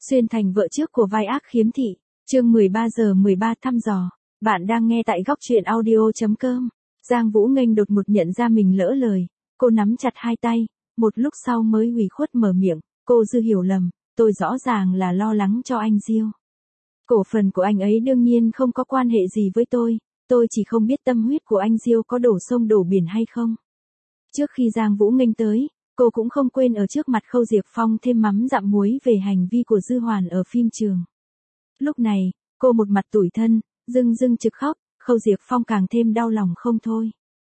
Xuyên thành vợ trước của vai ác khiếm thị, chương 13 giờ 13 thăm dò. Bạn đang nghe tại góc truyện audio.com. Giang Vũ Nghênh đột ngột nhận ra mình lỡ lời, cô nắm chặt hai tay, một lúc sau mới ủy khuất mở miệng, cô Dư hiểu lầm, tôi rõ ràng là lo lắng cho anh Diêu. Cổ phần của anh ấy đương nhiên không có quan hệ gì với tôi chỉ không biết tâm huyết của anh Diêu có đổ sông đổ biển hay không. Trước khi Giang Vũ Nghênh tới, cô cũng không quên ở trước mặt Khâu Diệp Phong thêm mắm dặm muối về hành vi của Dư Hoàn ở phim trường. Lúc này, cô một mặt tủi thân, rưng trực khóc, Khâu Diệp Phong càng thêm đau lòng không thôi.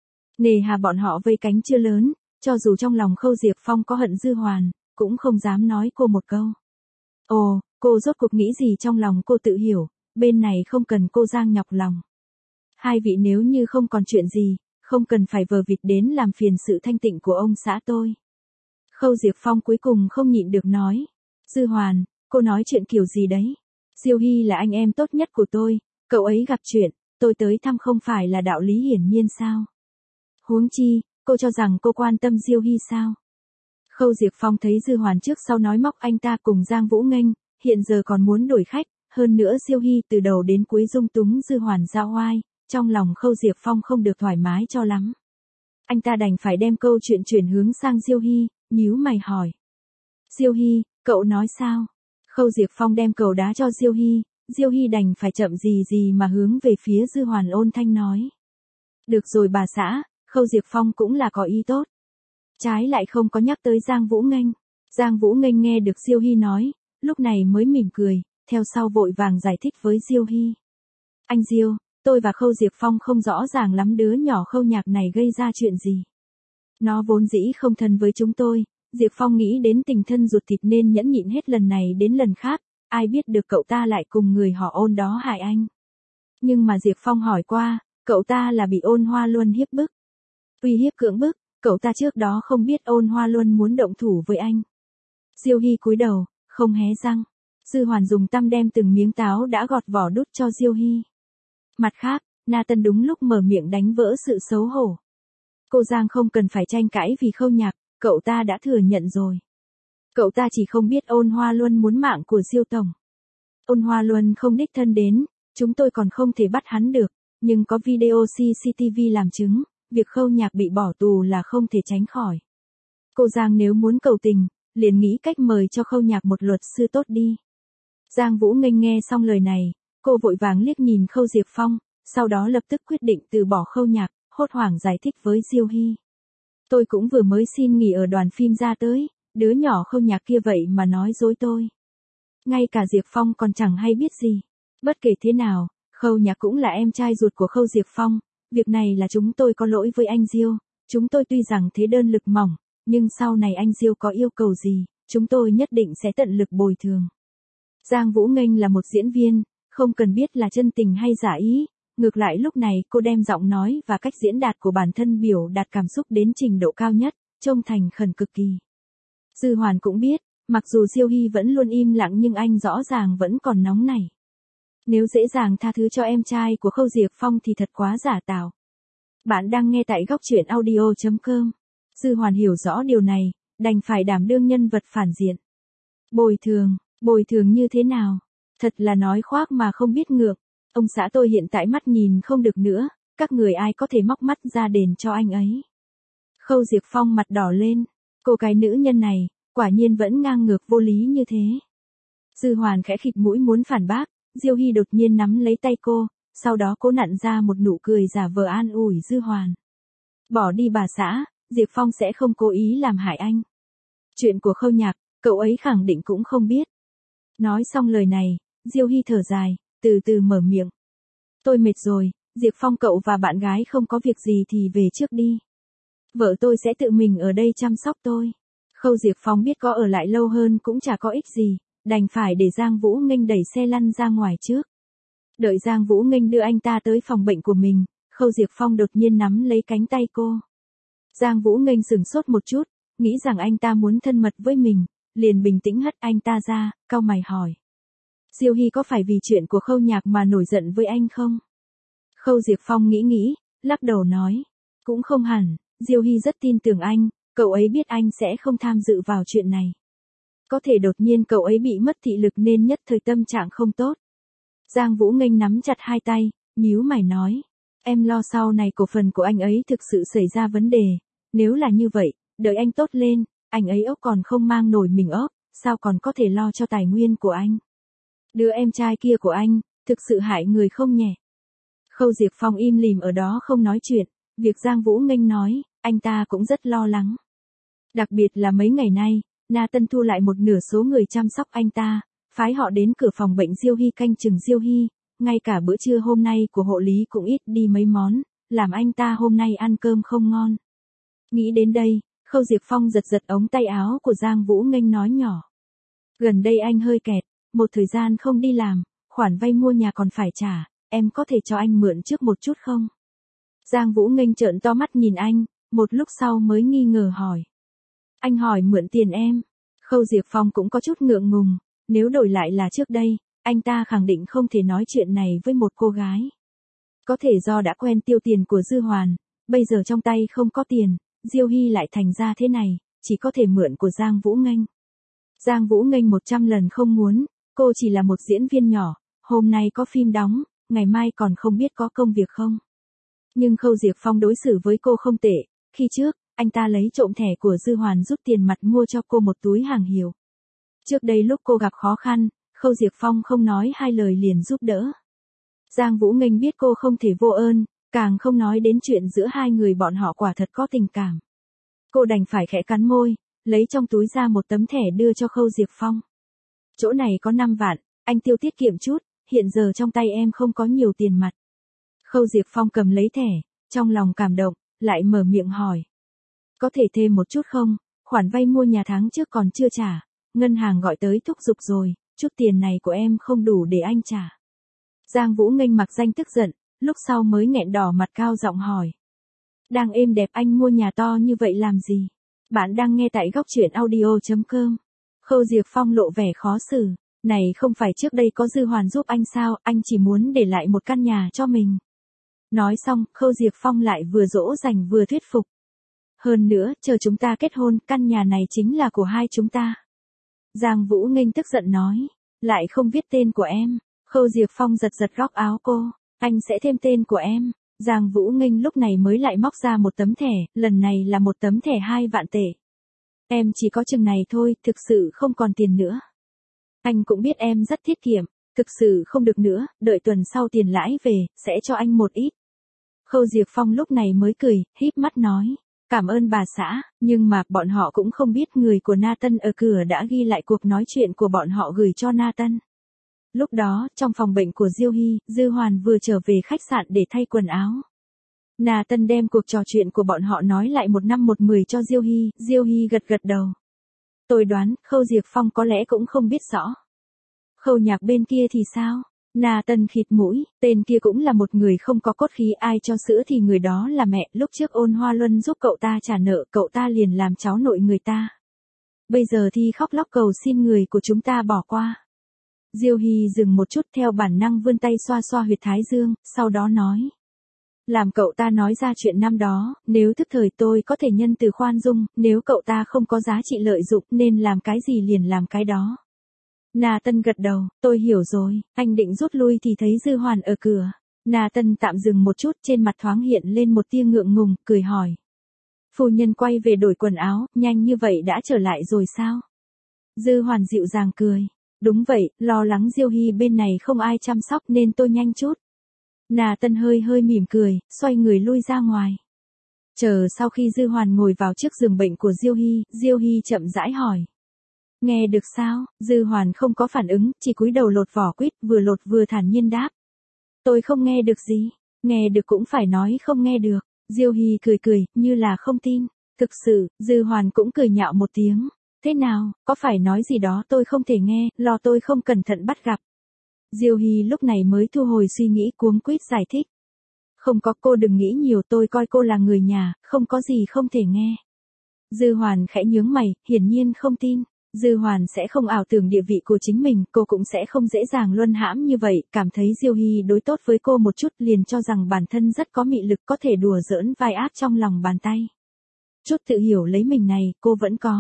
Nề hà bọn họ vây cánh chưa lớn, cho dù trong lòng Khâu Diệp Phong có hận Dư Hoàn, cũng không dám nói cô một câu. Ồ, cô rốt cuộc nghĩ gì trong lòng cô tự hiểu, bên này không cần cô Giang nhọc lòng. Hai vị nếu như không còn chuyện gì, không cần phải vờ vịt đến làm phiền sự thanh tịnh của ông xã tôi. Khâu Diệp Phong cuối cùng không nhịn được nói. Dư Hoàn, cô nói chuyện kiểu gì đấy? Diêu Hy là anh em tốt nhất của tôi, cậu ấy gặp chuyện, tôi tới thăm không phải là đạo lý hiển nhiên sao? Huống chi, cô cho rằng cô quan tâm Diêu Hy sao? Khâu Diệp Phong thấy Dư Hoàn trước sau nói móc anh ta cùng Giang Vũ Nghênh, hiện giờ còn muốn đổi khách, hơn nữa Diêu Hy từ đầu đến cuối dung túng Dư Hoàn ra oai, trong lòng Khâu Diệp Phong không được thoải mái cho lắm. Anh ta đành phải đem câu chuyện chuyển hướng sang Diêu Hy, nhíu mày hỏi. Diêu Hy, cậu nói sao? Khâu Diệp Phong đem cầu đá cho Diêu Hy đành phải chậm gì mà hướng về phía Dư Hoàn ôn thanh nói. Được rồi bà xã, Khâu Diệp Phong cũng là có ý tốt. Trái lại không có nhắc tới Giang Vũ Nghênh. Giang Vũ Nghênh nghe được Diêu Hy nói, lúc này mới mỉm cười, theo sau vội vàng giải thích với Diêu Hy. Anh Diêu, tôi và Khâu Diệp Phong không rõ ràng lắm đứa nhỏ Khâu Nhạc này gây ra chuyện gì. Nó vốn dĩ không thân với chúng tôi, Diệp Phong nghĩ đến tình thân ruột thịt nên nhẫn nhịn hết lần này đến lần khác, ai biết được cậu ta lại cùng người họ Ôn đó hại anh. Nhưng mà Diệp Phong hỏi qua, cậu ta là bị Ôn Hoa Luân hiếp bức. Uy hiếp cưỡng bức, cậu ta trước đó không biết Ôn Hoa Luân muốn động thủ với anh. Diêu Hy cúi đầu, không hé răng. Dư Hoàn dùng tăm đem từng miếng táo đã gọt vỏ đút cho Diêu Hy. Mặt khác, Na Tân đúng lúc mở miệng đánh vỡ sự xấu hổ. Cô Giang không cần phải tranh cãi vì Khâu Nhạc, cậu ta đã thừa nhận rồi. Cậu ta chỉ không biết Ôn Hoa Luân muốn mạng của Diêu tổng. Ôn Hoa Luân không đích thân đến, chúng tôi còn không thể bắt hắn được, nhưng có video CCTV làm chứng, việc Khâu Nhạc bị bỏ tù là không thể tránh khỏi. Cô Giang nếu muốn cầu tình, liền nghĩ cách mời cho Khâu Nhạc một luật sư tốt đi. Giang Vũ Nghênh nghe xong lời này, cô vội vàng liếc nhìn Khâu Diệp Phong, sau đó lập tức quyết định từ bỏ Khâu Nhạc, hốt hoảng giải thích với Diêu Hy. Tôi cũng vừa mới xin nghỉ ở đoàn phim ra tới, đứa nhỏ Khâu Nhạc kia vậy mà nói dối tôi. Ngay cả Diệp Phong còn chẳng hay biết gì. Bất kể thế nào, Khâu Nhạc cũng là em trai ruột của Khâu Diệp Phong, việc này là chúng tôi có lỗi với anh Diêu, chúng tôi tuy rằng thế đơn lực mỏng, nhưng sau này anh Diêu có yêu cầu gì, chúng tôi nhất định sẽ tận lực bồi thường. Giang Vũ Nghênh là một diễn viên, không cần biết là chân tình hay giả ý, ngược lại lúc này cô đem giọng nói và cách diễn đạt của bản thân biểu đạt cảm xúc đến trình độ cao nhất, trông thành khẩn cực kỳ. Dư Hoàn cũng biết, mặc dù Diêu Hy vẫn luôn im lặng nhưng anh rõ ràng vẫn còn nóng nảy. Nếu dễ dàng tha thứ cho em trai của Khâu Diệp Phong thì thật quá giả tạo. Bạn đang nghe tại góc truyện audio.com. Dư Hoàn hiểu rõ điều này, đành phải đảm đương nhân vật phản diện. Bồi thường như thế nào? Thật là nói khoác mà không biết ngượng. Ông xã tôi hiện tại mắt nhìn không được nữa, các người ai có thể móc mắt ra đền cho anh ấy. Khâu Diệp Phong mặt đỏ lên, cô cái nữ nhân này, quả nhiên vẫn ngang ngược vô lý như thế. Dư Hoàn khẽ khịt mũi muốn phản bác, Diêu Hy đột nhiên nắm lấy tay cô, sau đó cố nặn ra một nụ cười giả vờ an ủi Dư Hoàn. Bỏ đi bà xã, Diệp Phong sẽ không cố ý làm hại anh. Chuyện của Khâu Nhạc, cậu ấy khẳng định cũng không biết. Nói xong lời này, Diêu Hy thở dài, từ từ mở miệng. Tôi mệt rồi, Diệp Phong cậu và bạn gái không có việc gì thì về trước đi. Vợ tôi sẽ tự mình ở đây chăm sóc tôi. Khâu Diệp Phong biết có ở lại lâu hơn cũng chả có ích gì, đành phải để Giang Vũ Nghênh đẩy xe lăn ra ngoài trước. Đợi Giang Vũ Nghênh đưa anh ta tới phòng bệnh của mình, Khâu Diệp Phong đột nhiên nắm lấy cánh tay cô. Giang Vũ Nghênh sửng sốt một chút, nghĩ rằng anh ta muốn thân mật với mình, liền bình tĩnh hất anh ta ra, cau mày hỏi. Diêu Hy có phải vì chuyện của Khâu Nhạc mà nổi giận với anh không? Khâu Diệp Phong nghĩ, lắc đầu nói. Cũng không hẳn, Diêu Hy rất tin tưởng anh, cậu ấy biết anh sẽ không tham dự vào chuyện này. Có thể đột nhiên cậu ấy bị mất thị lực nên nhất thời tâm trạng không tốt. Giang Vũ Nghênh nắm chặt hai tay, nhíu mày nói. Em lo sau này cổ phần của anh ấy thực sự xảy ra vấn đề. Nếu là như vậy, đợi anh tốt lên, anh ấy ốc còn không mang nổi mình ốc, sao còn có thể lo cho tài nguyên của anh. Đứa em trai kia của anh, thực sự hại người không nhẹ. Khâu Diệp Phong im lìm ở đó không nói chuyện, việc Giang Vũ Nghênh nói, anh ta cũng rất lo lắng. Đặc biệt là mấy ngày nay, Na Tân thu lại một nửa số người chăm sóc anh ta, phái họ đến cửa phòng bệnh Diêu Hy canh chừng Diêu Hy, ngay cả bữa trưa hôm nay của hộ lý cũng ít đi mấy món, làm anh ta hôm nay ăn cơm không ngon. Nghĩ đến đây, Khâu Diệp Phong giật giật ống tay áo của Giang Vũ Nghênh nói nhỏ. Gần đây anh hơi kẹt, một thời gian không đi làm, khoản vay mua nhà còn phải trả, em có thể cho anh mượn trước một chút không? Giang Vũ Nghênh trợn to mắt nhìn anh, một lúc sau mới nghi ngờ hỏi. Anh hỏi mượn tiền em. Khâu Diệp Phong cũng có chút ngượng ngùng, nếu đổi lại là trước đây, anh ta khẳng định không thể nói chuyện này với một cô gái. Có thể do đã quen tiêu tiền của Dư Hoàn, bây giờ trong tay không có tiền, Diêu Hy lại thành ra thế này, chỉ có thể mượn của Giang Vũ Nghênh. Giang Vũ Nghênh 100 lần không muốn, cô chỉ là một diễn viên nhỏ, hôm nay có phim đóng, ngày mai còn không biết có công việc không. Nhưng Khâu Diệp Phong đối xử với cô không tệ, khi trước, anh ta lấy trộm thẻ của Dư Hoàn rút tiền mặt mua cho cô một túi hàng hiệu. Trước đây lúc cô gặp khó khăn, Khâu Diệp Phong không nói hai lời liền giúp đỡ. Giang Vũ Nghênh biết cô không thể vô ơn, càng không nói đến chuyện giữa hai người bọn họ quả thật có tình cảm. Cô đành phải khẽ cắn môi, lấy trong túi ra một tấm thẻ đưa cho Khâu Diệp Phong. Chỗ này có 5 vạn, anh tiêu tiết kiệm chút, hiện giờ trong tay em không có nhiều tiền mặt. Khâu Diệp Phong cầm lấy thẻ, trong lòng cảm động, lại mở miệng hỏi. Có thể thêm một chút không, khoản vay mua nhà tháng trước còn chưa trả, ngân hàng gọi tới thúc giục rồi, chút tiền này của em không đủ để anh trả. Giang Vũ Nghênh mặc danh tức giận, lúc sau mới nghẹn đỏ mặt cao giọng hỏi. Đang êm đẹp anh mua nhà to như vậy làm gì? Bạn đang nghe tại góc truyện audio.com. Khâu Diệp Phong lộ vẻ khó xử. Này không phải trước đây có Dư Hoàn giúp anh sao, anh chỉ muốn để lại một căn nhà cho mình. Nói xong, Khâu Diệp Phong lại vừa dỗ dành vừa thuyết phục. Hơn nữa, chờ chúng ta kết hôn, căn nhà này chính là của hai chúng ta. Giang Vũ Nghênh tức giận nói. Lại không viết tên của em. Khâu Diệp Phong giật giật góc áo cô. Anh sẽ thêm tên của em. Giang Vũ Nghênh lúc này mới lại móc ra một tấm thẻ, lần này là một tấm thẻ 2 vạn tệ. Em chỉ có chừng này thôi, thực sự không còn tiền nữa. Anh cũng biết em rất tiết kiệm, thực sự không được nữa, đợi tuần sau tiền lãi về, sẽ cho anh một ít. Khâu Diệp Phong lúc này mới cười, híp mắt nói, cảm ơn bà xã, nhưng mà bọn họ cũng không biết người của Na Tân ở cửa đã ghi lại cuộc nói chuyện của bọn họ gửi cho Na Tân. Lúc đó, trong phòng bệnh của Diêu Hy, Dư Hoàn vừa trở về khách sạn để thay quần áo. Na Tân đem cuộc trò chuyện của bọn họ nói lại 1/10 cho Diêu Hy gật gật đầu. Tôi đoán, Khâu Diệp Phong có lẽ cũng không biết rõ. Khâu Nhạc bên kia thì sao? Na Tân khịt mũi, tên kia cũng là một người không có cốt khí, ai cho sữa thì người đó là mẹ, lúc trước Ôn Hoa Luân giúp cậu ta trả nợ, cậu ta liền làm cháu nội người ta. Bây giờ thì khóc lóc cầu xin người của chúng ta bỏ qua. Diêu Hy dừng một chút theo bản năng vươn tay xoa xoa huyệt thái dương, sau đó nói. Làm cậu ta nói ra chuyện năm đó, nếu thức thời tôi có thể nhân từ khoan dung, nếu cậu ta không có giá trị lợi dụng nên làm cái gì liền làm cái đó. Na Tân gật đầu, tôi hiểu rồi, anh định rút lui thì thấy Dư Hoàn ở cửa. Na Tân tạm dừng một chút, trên mặt thoáng hiện lên một tia ngượng ngùng, cười hỏi. Phu nhân quay về đổi quần áo, nhanh như vậy đã trở lại rồi sao? Dư Hoàn dịu dàng cười. Đúng vậy, lo lắng Diêu Hy bên này không ai chăm sóc nên tôi nhanh chút. Na Tân hơi mỉm cười, xoay người lui ra ngoài. Chờ sau khi Dư Hoàn ngồi vào trước giường bệnh của Diêu Hy chậm rãi hỏi. Nghe được sao? Dư Hoàn không có phản ứng, chỉ cúi đầu lột vỏ quýt, vừa lột vừa thản nhiên đáp. Tôi không nghe được gì, nghe được cũng phải nói không nghe được. Diêu Hy cười, như là không tin. Thực sự, Dư Hoàn cũng cười nhạo một tiếng. Thế nào, có phải nói gì đó tôi không thể nghe, lo tôi không cẩn thận bắt gặp. Diêu Hy lúc này mới thu hồi suy nghĩ cuống quýt giải thích. Không có, cô đừng nghĩ nhiều, tôi coi cô là người nhà, không có gì không thể nghe. Dư Hoàn khẽ nhướng mày, hiển nhiên không tin. Dư Hoàn sẽ không ảo tưởng địa vị của chính mình, cô cũng sẽ không dễ dàng luân hãm như vậy, cảm thấy Diêu Hy đối tốt với cô một chút liền cho rằng bản thân rất có mị lực, có thể đùa giỡn vai ác trong lòng bàn tay. Chút tự hiểu lấy mình này, cô vẫn có.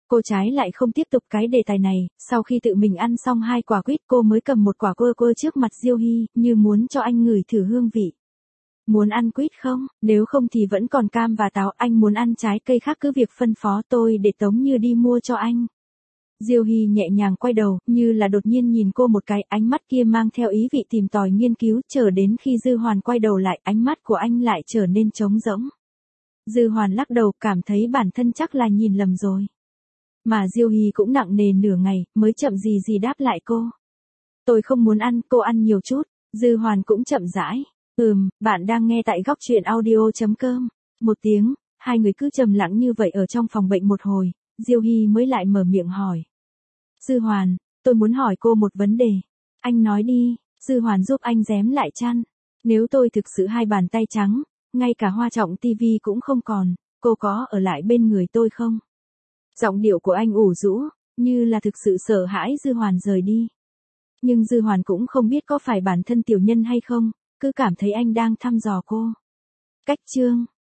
Cô trái lại không tiếp tục cái đề tài này, sau khi tự mình ăn xong 2 quả quýt cô mới cầm một quả quơ trước mặt Diêu Hy, như muốn cho anh ngửi thử hương vị. Muốn ăn quýt không? Nếu không thì vẫn còn cam và táo, anh muốn ăn trái cây khác cứ việc phân phó tôi để Tống Như đi mua cho anh. Diêu Hy nhẹ nhàng quay đầu, như là đột nhiên nhìn cô một cái, ánh mắt kia mang theo ý vị tìm tòi nghiên cứu, chờ đến khi Dư Hoàn quay đầu lại, ánh mắt của anh lại trở nên trống rỗng. Dư Hoàn lắc đầu, cảm thấy bản thân chắc là nhìn lầm rồi. Mà Diêu Hy cũng nặng nề nửa ngày, mới chậm gì đáp lại cô. Tôi không muốn ăn, cô ăn nhiều chút. Dư Hoàn cũng chậm rãi. Bạn đang nghe tại góc truyện audio.com. Một tiếng, hai người cứ trầm lặng như vậy ở trong phòng bệnh một hồi, Diêu Hy mới lại mở miệng hỏi. Dư Hoàn, tôi muốn hỏi cô một vấn đề. Anh nói đi. Dư Hoàn giúp anh rém lại chăn. Nếu tôi thực sự 2 bàn tay trắng, ngay cả Hoa Trọng tivi cũng không còn, cô có ở lại bên người tôi không? Giọng điệu của anh ủ rũ, như là thực sự sợ hãi Dư Hoàn rời đi. Nhưng Dư Hoàn cũng không biết có phải bản thân tiểu nhân hay không, cứ cảm thấy anh đang thăm dò cô. Cách chương